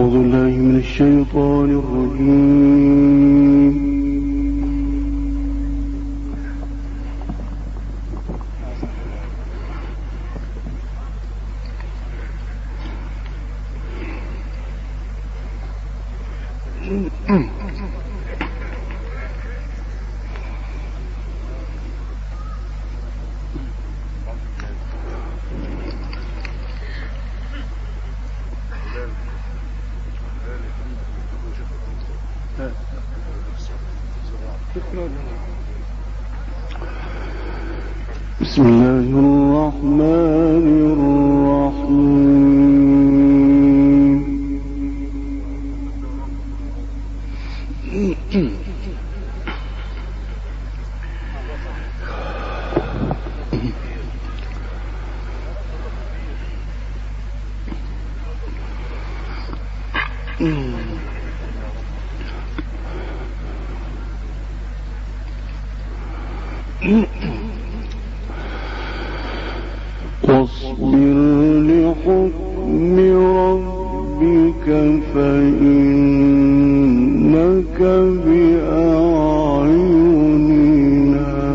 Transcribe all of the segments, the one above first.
أعوذ بالله من الشيطان الرجيم. بسم الله الرحمن الرحيم. واصبر لحكم ربك فإنك بأعيننا.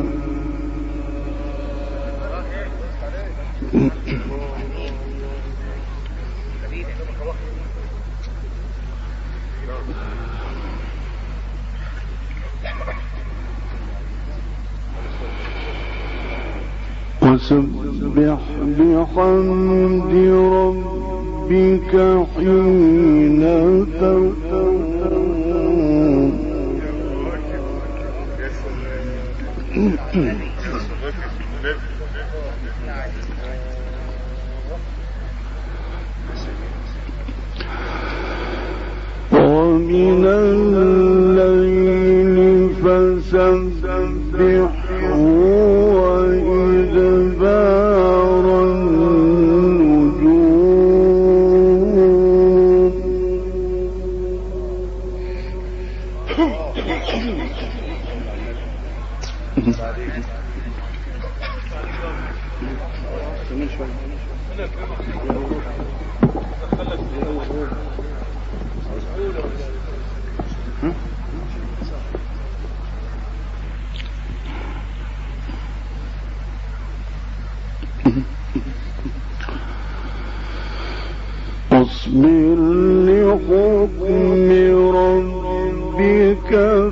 وسبح بحمد ربك حين تقوم. ومن الليل فسبحه وإدبار النجوم. واصبر لحكم ربك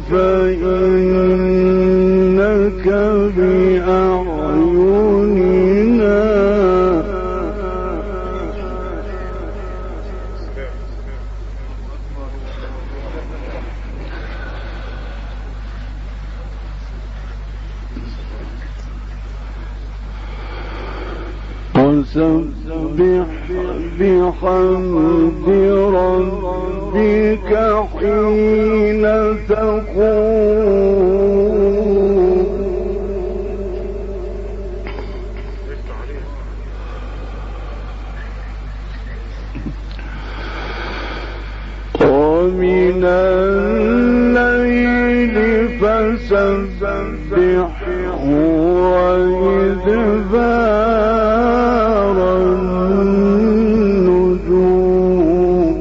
فإنك بأعيننا. وسبح بحمد ربك حين تقوم. ومن الليل فسبحه وإدبار النجوم.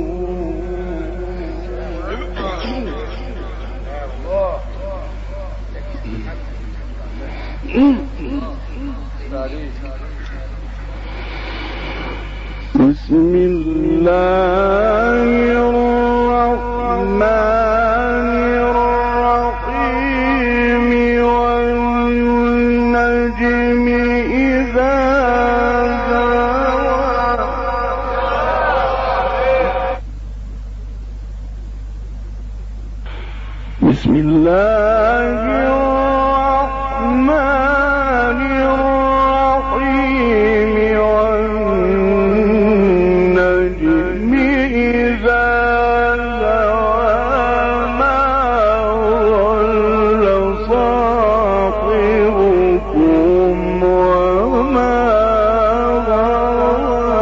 بسم الله الرحمن الرحيم. والنجم إذا هوى. بسم الله الرحمن الرحيم. والنجم إذا هوى ما ضل صاحبكم وما غوى.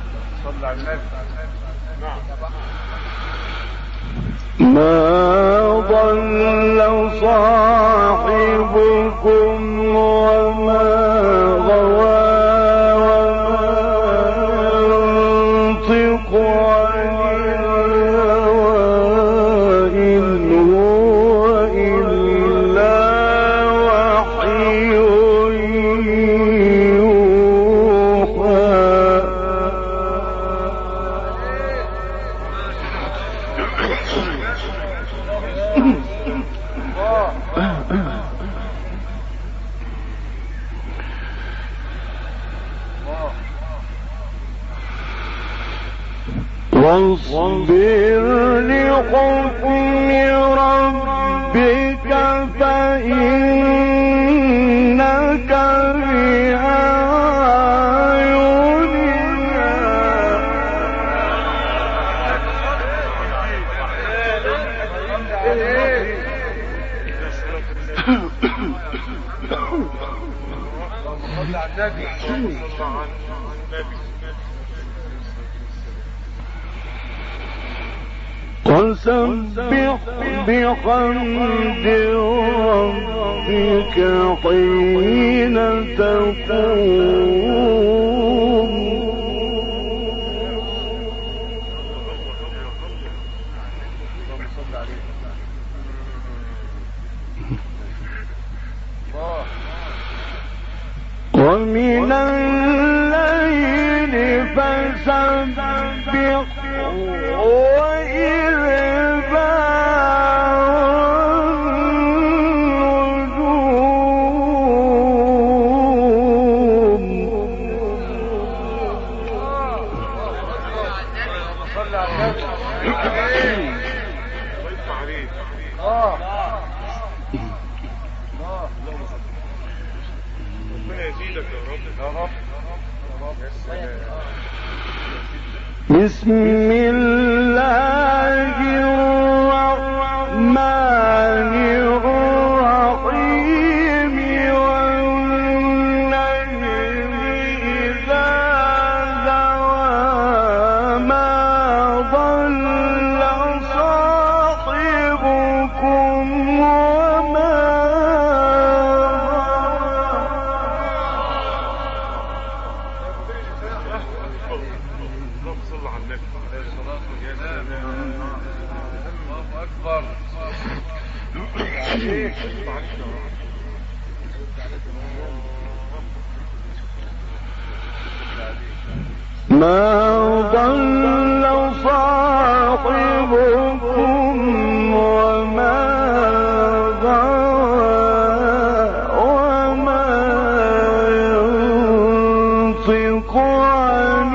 ما ضل صاحبكم وما غوى وما ينطق عن الهوى إن هو إلا وحي يوحى واصبر لحكم ربك فإنك بأعيننا وسبح بحمد ربك حين تقوم ومن الليل فسبح بسم الله الرحمن الرحيم والنجم إذا هوى ما ضل صاحبكم وما ما ضل صاحبكم وما غوى وما ينطق عن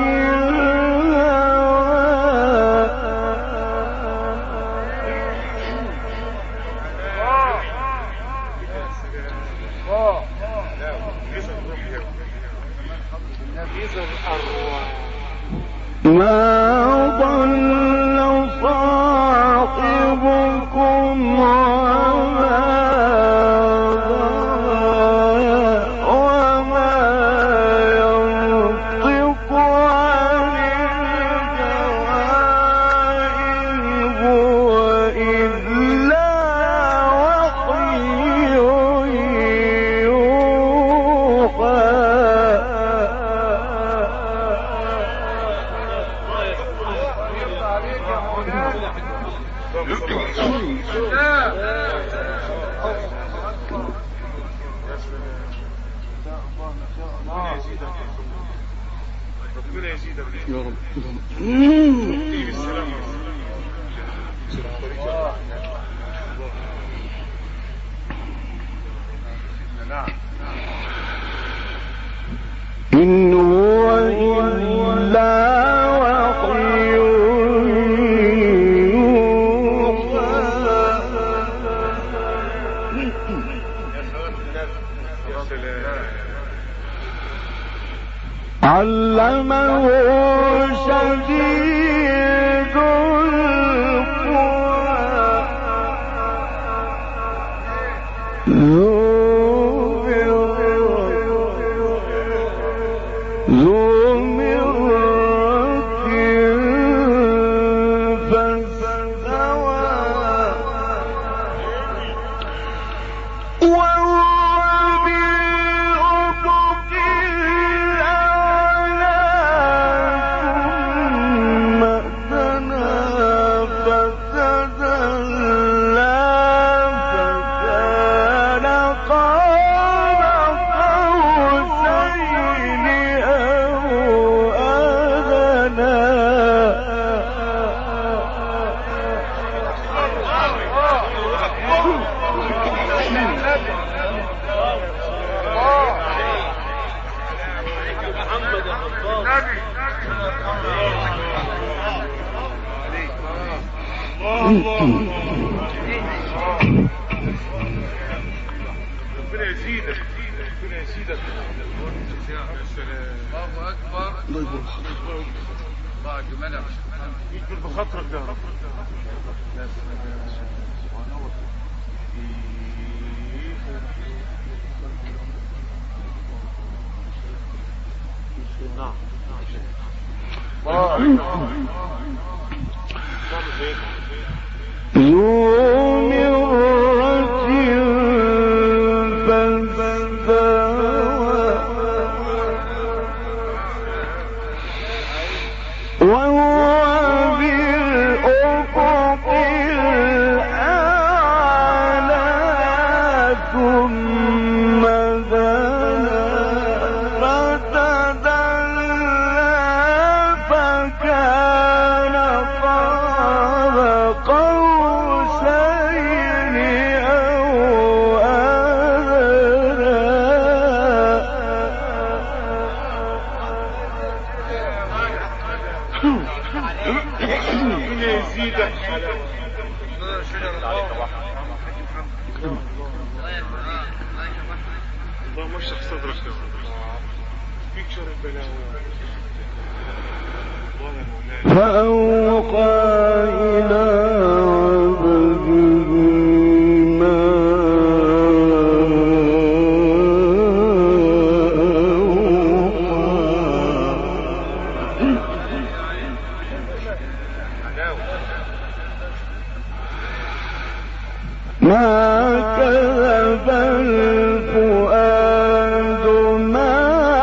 ما ضل صاحبكم وما غوى وما ينطق عن الهوى إن هو إلا وحي يوحى يا رب إن هو إلا وحي علمه شديد القوى ذو يزيدك ربنا يزيدك. الله اكبر. الله يكبر بخاطرك. الله جمالك يكبر بخاطرك يا رب. الله مشرح صدرك يا رب. فيك شر البلاوي. فأوقى إلى عبده ما أوقى ما كذب الفؤاد ما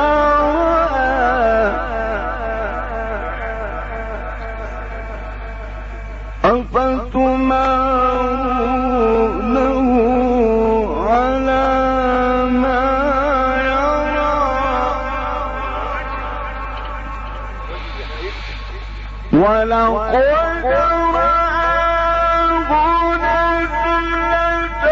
أفتمارونه على ما يرى ولقد رآه نزلة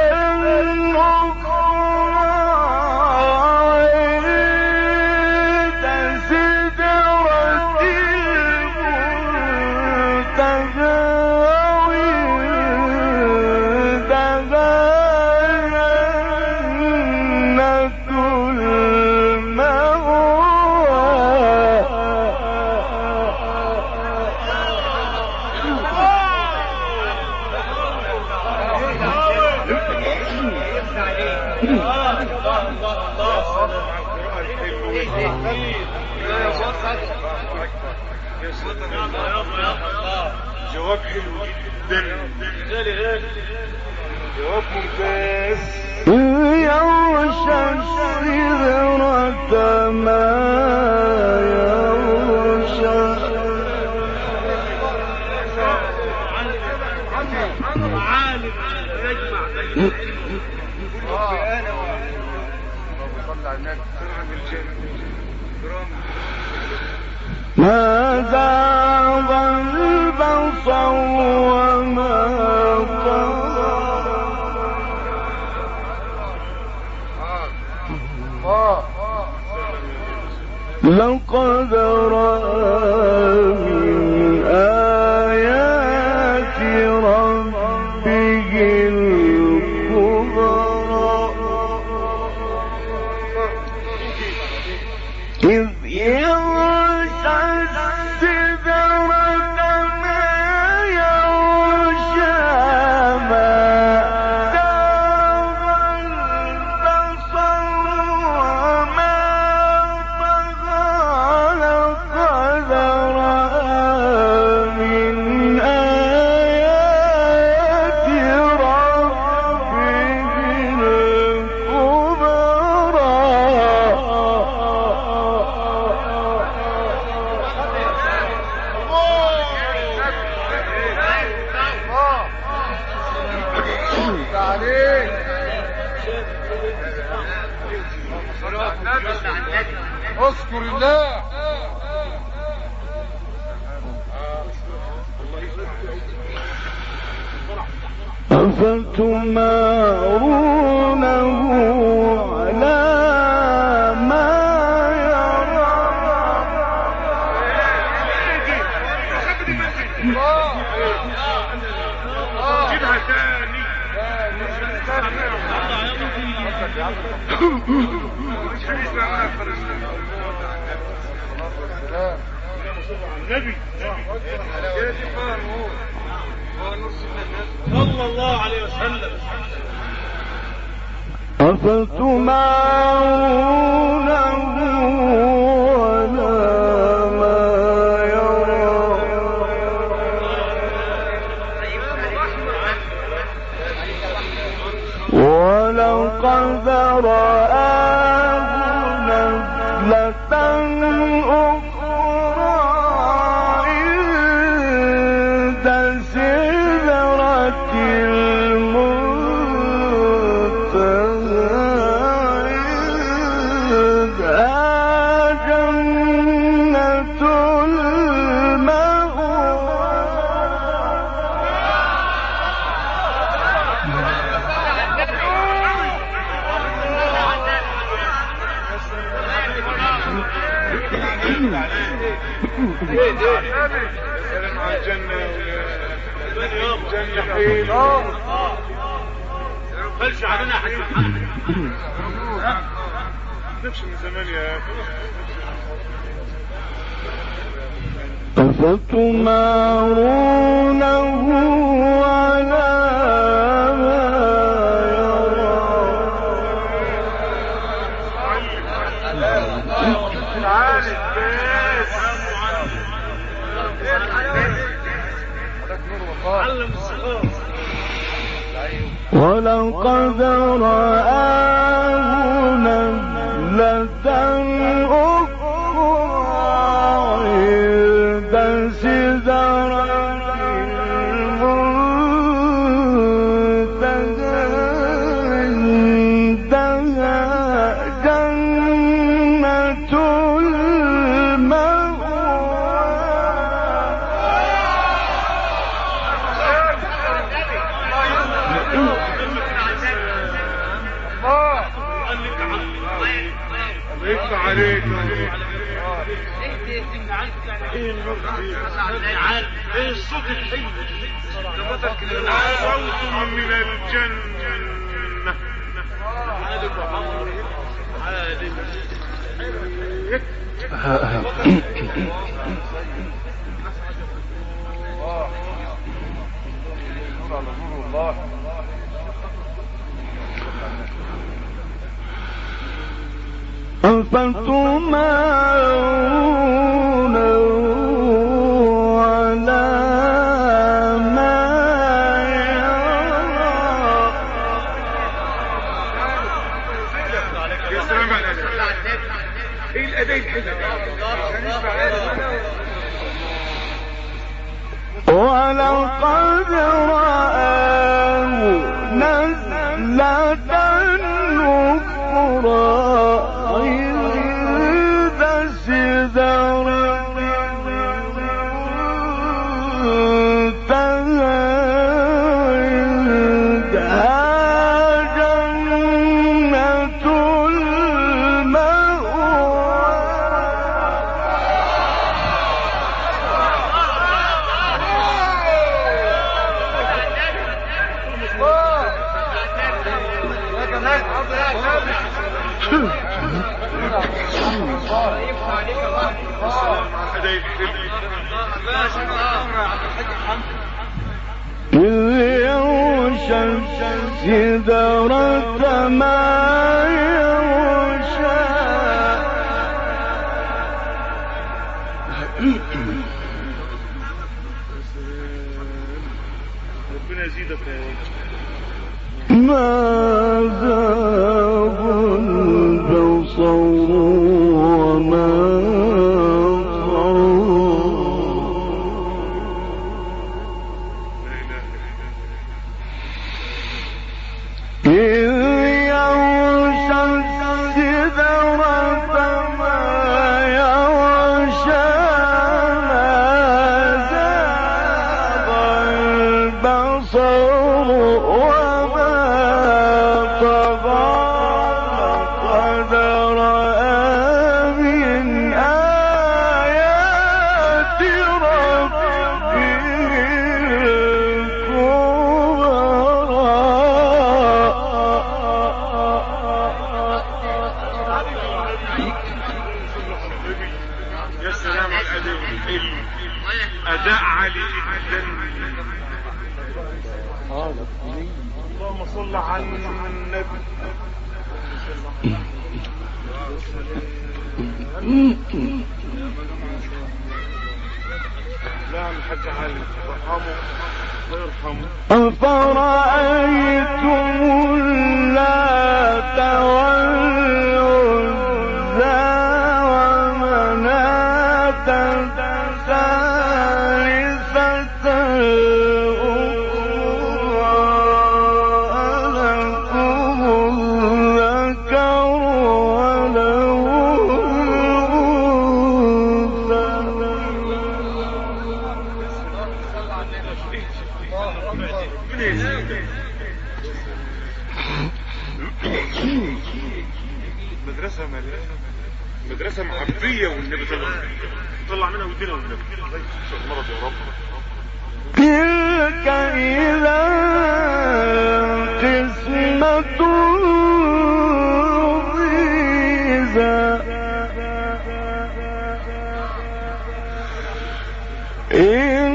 أخرى عند سدرة المنتهى جواب حلو جدا. جواب ممتاز. يغشى السدرة ما يغشى. عالم يجمع بين ما زاغ البصر وما لقد رأى من آيات ربه الكبرى إذ يغشى السدرة ما يغشى ما زاغ البصر وما طغى لقد رأى من آيات ربه الكبرى اذكر الله. أفتمارونه على ما يرى جيبها تاني. مش هنسمع من النبي صلى الله عليه وسلم. أفتمارونه ولا ما يرى ولقد رآه نزلة أخرى عند سدرة المنتهى عندها جنة المأوى سلام على الجنة جنة حين خلش علينا حاجة نفسي من زمان يا أخي. أفتمارونه على ما يرى ولقد رآه نزلة أخرى عند سدرة المنتهى عندها جنة المأوى يفتح عليك. ايه الصوت الحلو صوت من الجنة. أفتمارونه على ما يرى يا سلام على الأداء. ايه الأداء الحلو ولقد رآه نزلة أخرى عند سدرة المنتهى عندها جنة المأوى إذ يغشى السدرة ما يغشى ربنا يزيدك يا ولد. ما زاغ البصر وما عالي جدا. اللهم صل على النبي. لا الحاج علي ارحمه ويرحمه. أفرأيتم اللات والعزى ومناة الثالثة الأخرى ألكم الذكر وله مدرسة محبية والنبي طلع منها ودينا والنبي مرض يا رب. تلك إذا قسمة ضيزى إن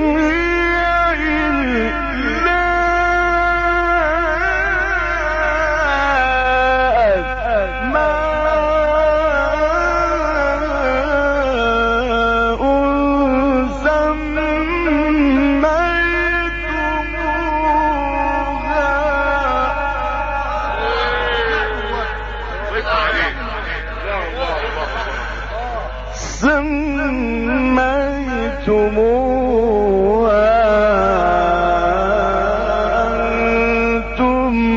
سميتموها أنتم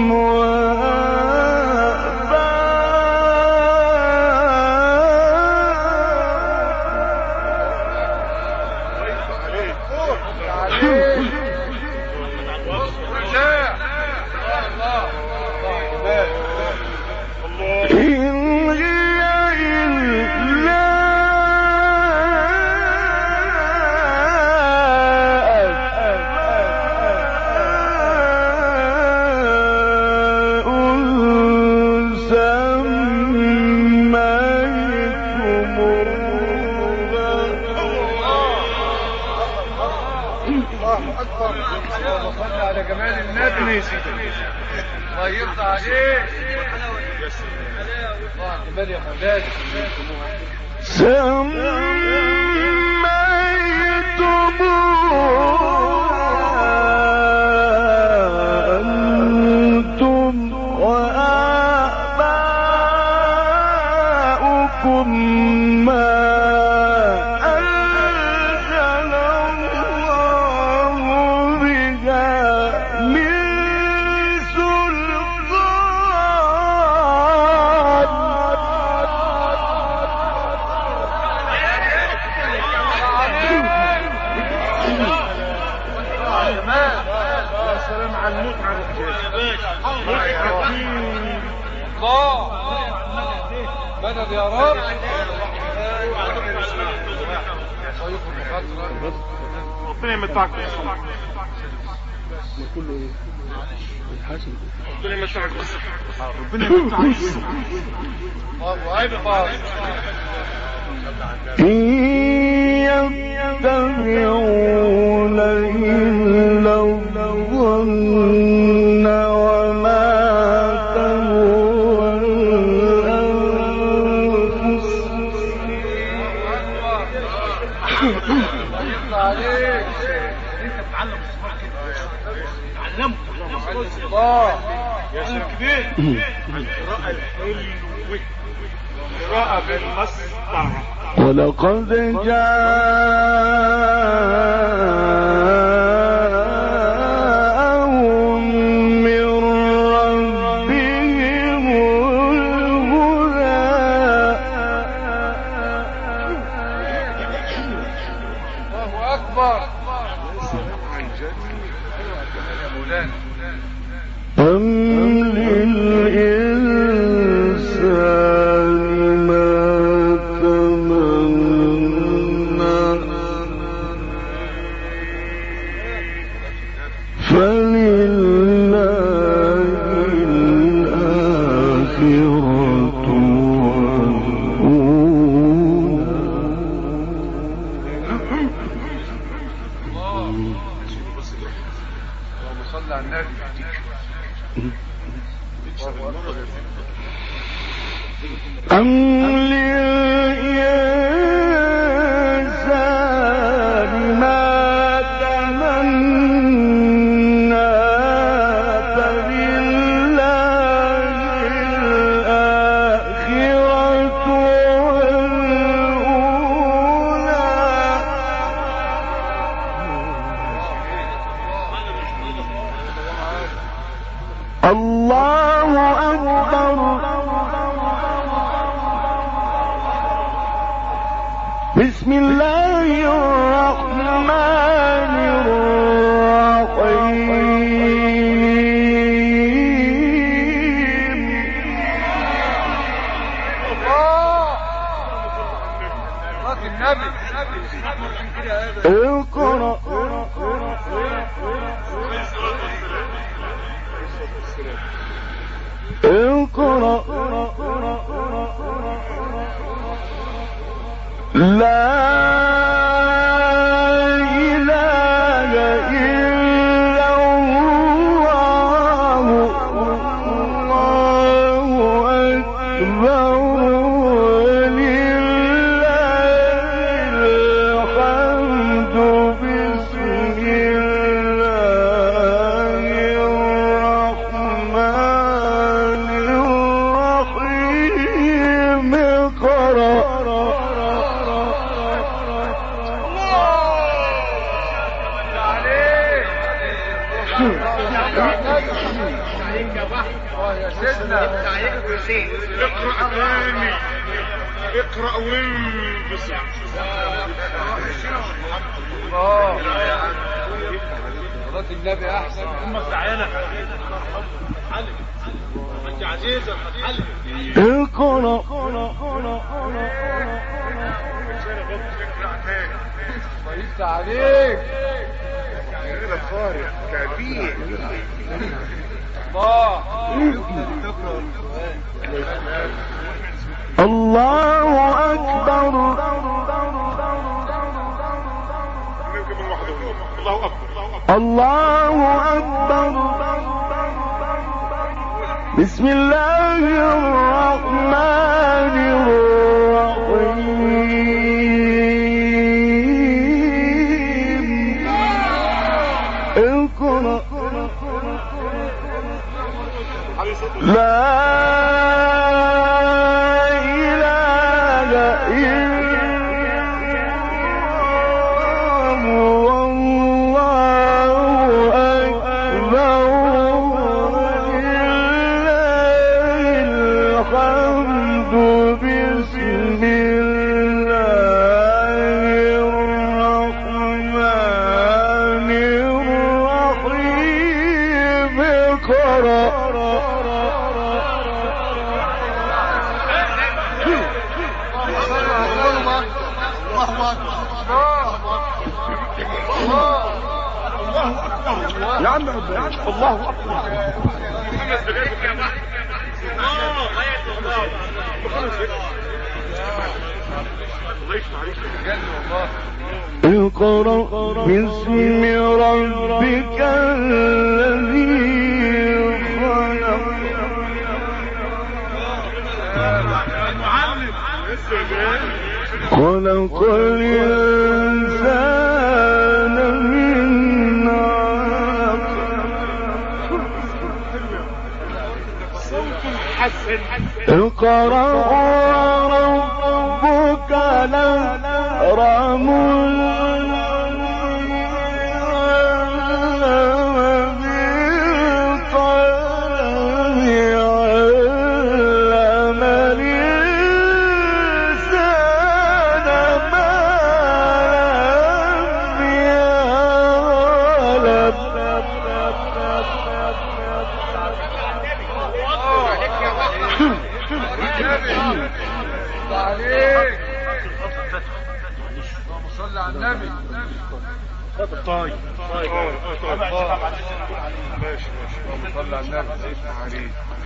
أنتم وآباؤكم ما أنزل الله بها من سلام على المتعة مدد يا رب. ربنا يمتعك ربنا يمتعك ربنا يمتعك. إن يتبعون إلا الظن وما تهوى الأنفس يا شيخ كبير. قراءة الحلوة قراءة بالمسطرة. ولقد جاءهم من ربهم الهدى. الله أكبر. أم للإنسان ما تمنى فلله الآخرة والأولى. اللهم صل على النبي. أم للإنسان ما تمنى فلله الآخرة والأولى. الله أكبر. بسم الله الرحمن الرحيم. صلاة النبي. اقرأ اقرأ لا إله إلا الله الله أكبر ولله الحمد. بسم الله الرحمن الرحيم. اقرأ يا سيدنا. اقرأ تاني، اقرأ وانبسط. صلاة النبي احسن. انت عزيزة اقرأ ضيفت عليك. كبير. الله أكبر. الله أكبر. بسم الله الرحمن الرحيم. اقرأ لا إله إلا الله أكبر ولله الحمد. بسم الله الرحمن الرحيم. اقرأ يا عم الله أكبر. اقرأ باسم ربك الذي خلق الإنسان من علق. اقرأ وربك الأكرم صلى على النبي. طيب ماشي صلى على النبي. سيدنا علي.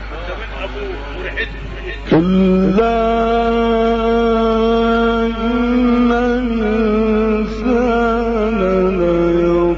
كلا إن الإنسان ليظلم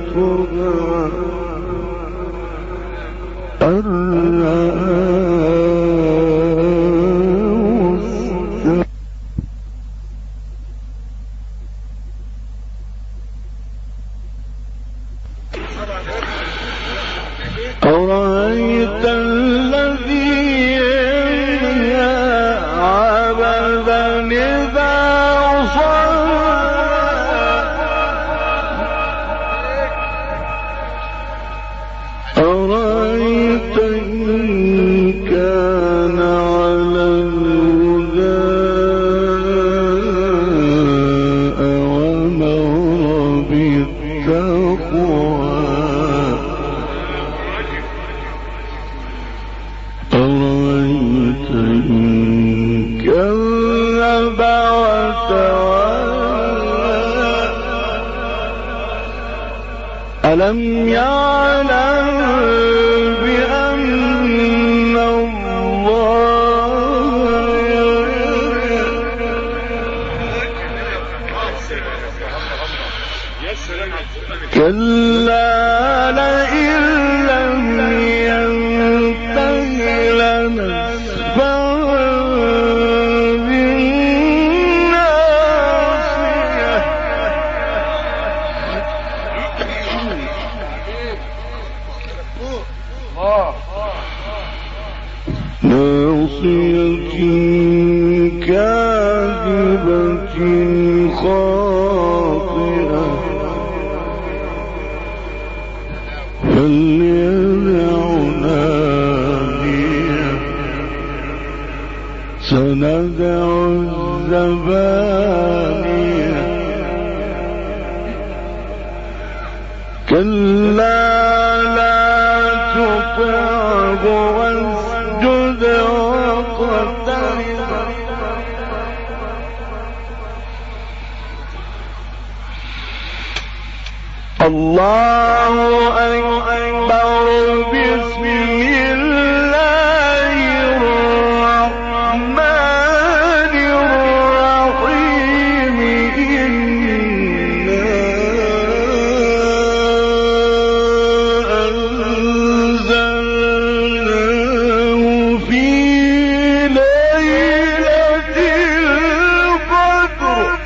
أرأيت الذي ينهى عبدا إذا صلى أرأيت إن كان على الهدى وأمر بالتقوى أرأيت إن كذب وتولى ألم يعلم بأن الله يرى كلا لئن لم ينته لنسفعا بالناصية ناصية كاذبة خاطئة فليدع ناديه سندع الزبانية كلا لا تطعه واسجد واقترب الله أكبر بسم الله الرحمن الرحيم إنا أنزلناه في ليلة القدر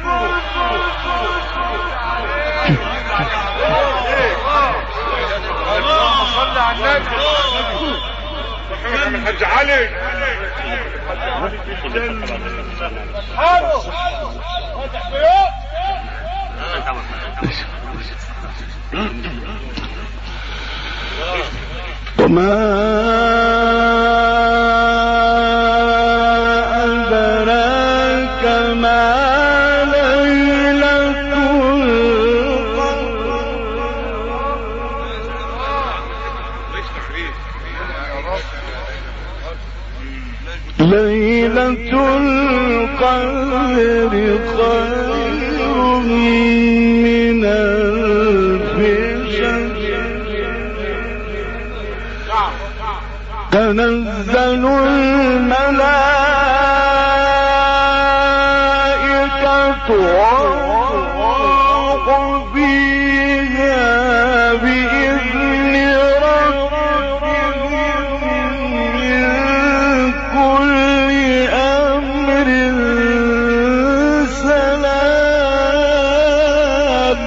من حج علي وما أدراك ما ليلة القدر ليلة القدر خير من ألف شهر تنزل الملائكة والروح فيها بإذن ربهم من كل أمر سلام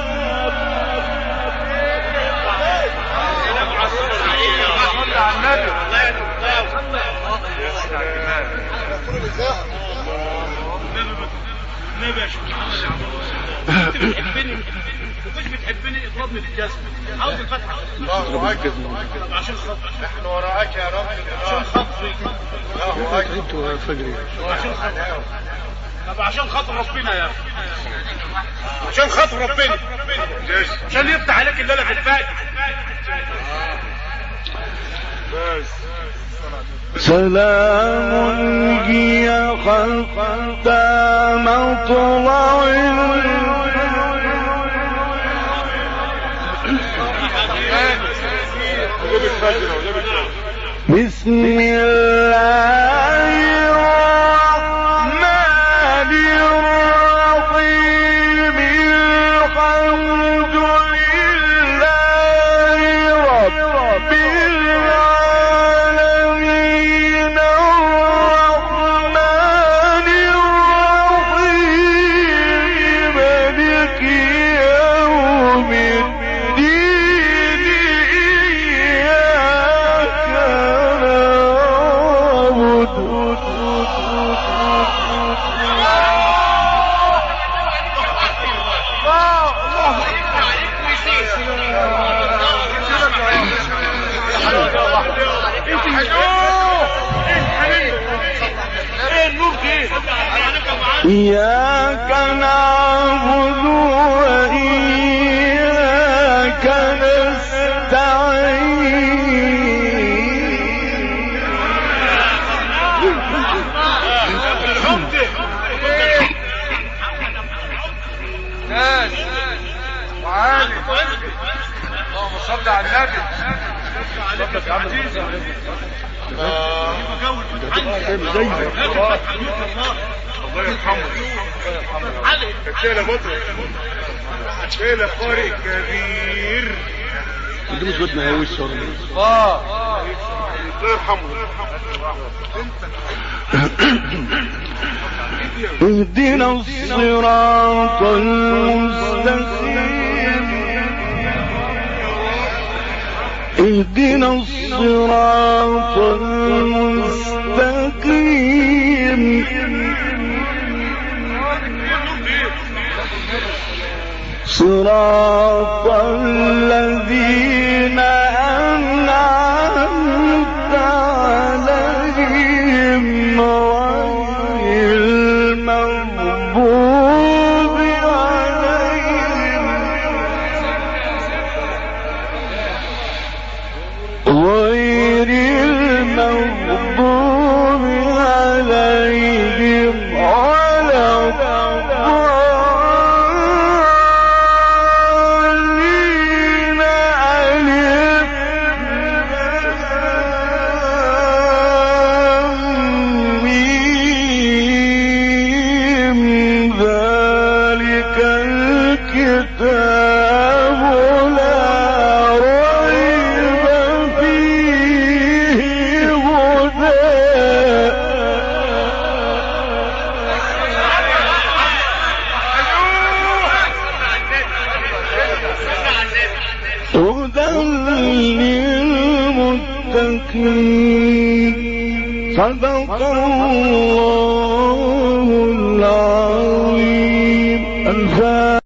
مش بتحبني اطلبني بالجسم عاوز الفتحه الله اكبر عشان خاطري احنا وراك يا رب عشان خاطري الله اكبر عشان خاطري طب عشان خاطر ربنا يا اخي عشان خاطر ربنا عشان يفتح عليك الليله في الفاتح بس سلام هي حتى مطلع بسم الله الرحمن الرحيم الحمد لله رب العالمين الرحمن الرحيم مالك يوم الدين إياك نعبد وإياك ناس وعالي. اللهم صل على النبي. الله يرحمه. شايله مطرب، شايله قارئ كبير. انت مش بدنا هوي الصور. الله يرحمه. اهدنا الصراط المستقيم، اهدنا الصراط المستقيم، صراط الذين أنعمت عليهم غير المغضوب عليهم ولا الضالين. ألف ميم ذلك الكتاب لا ريب فيه هدى للمتقين. صدق الله العظيم.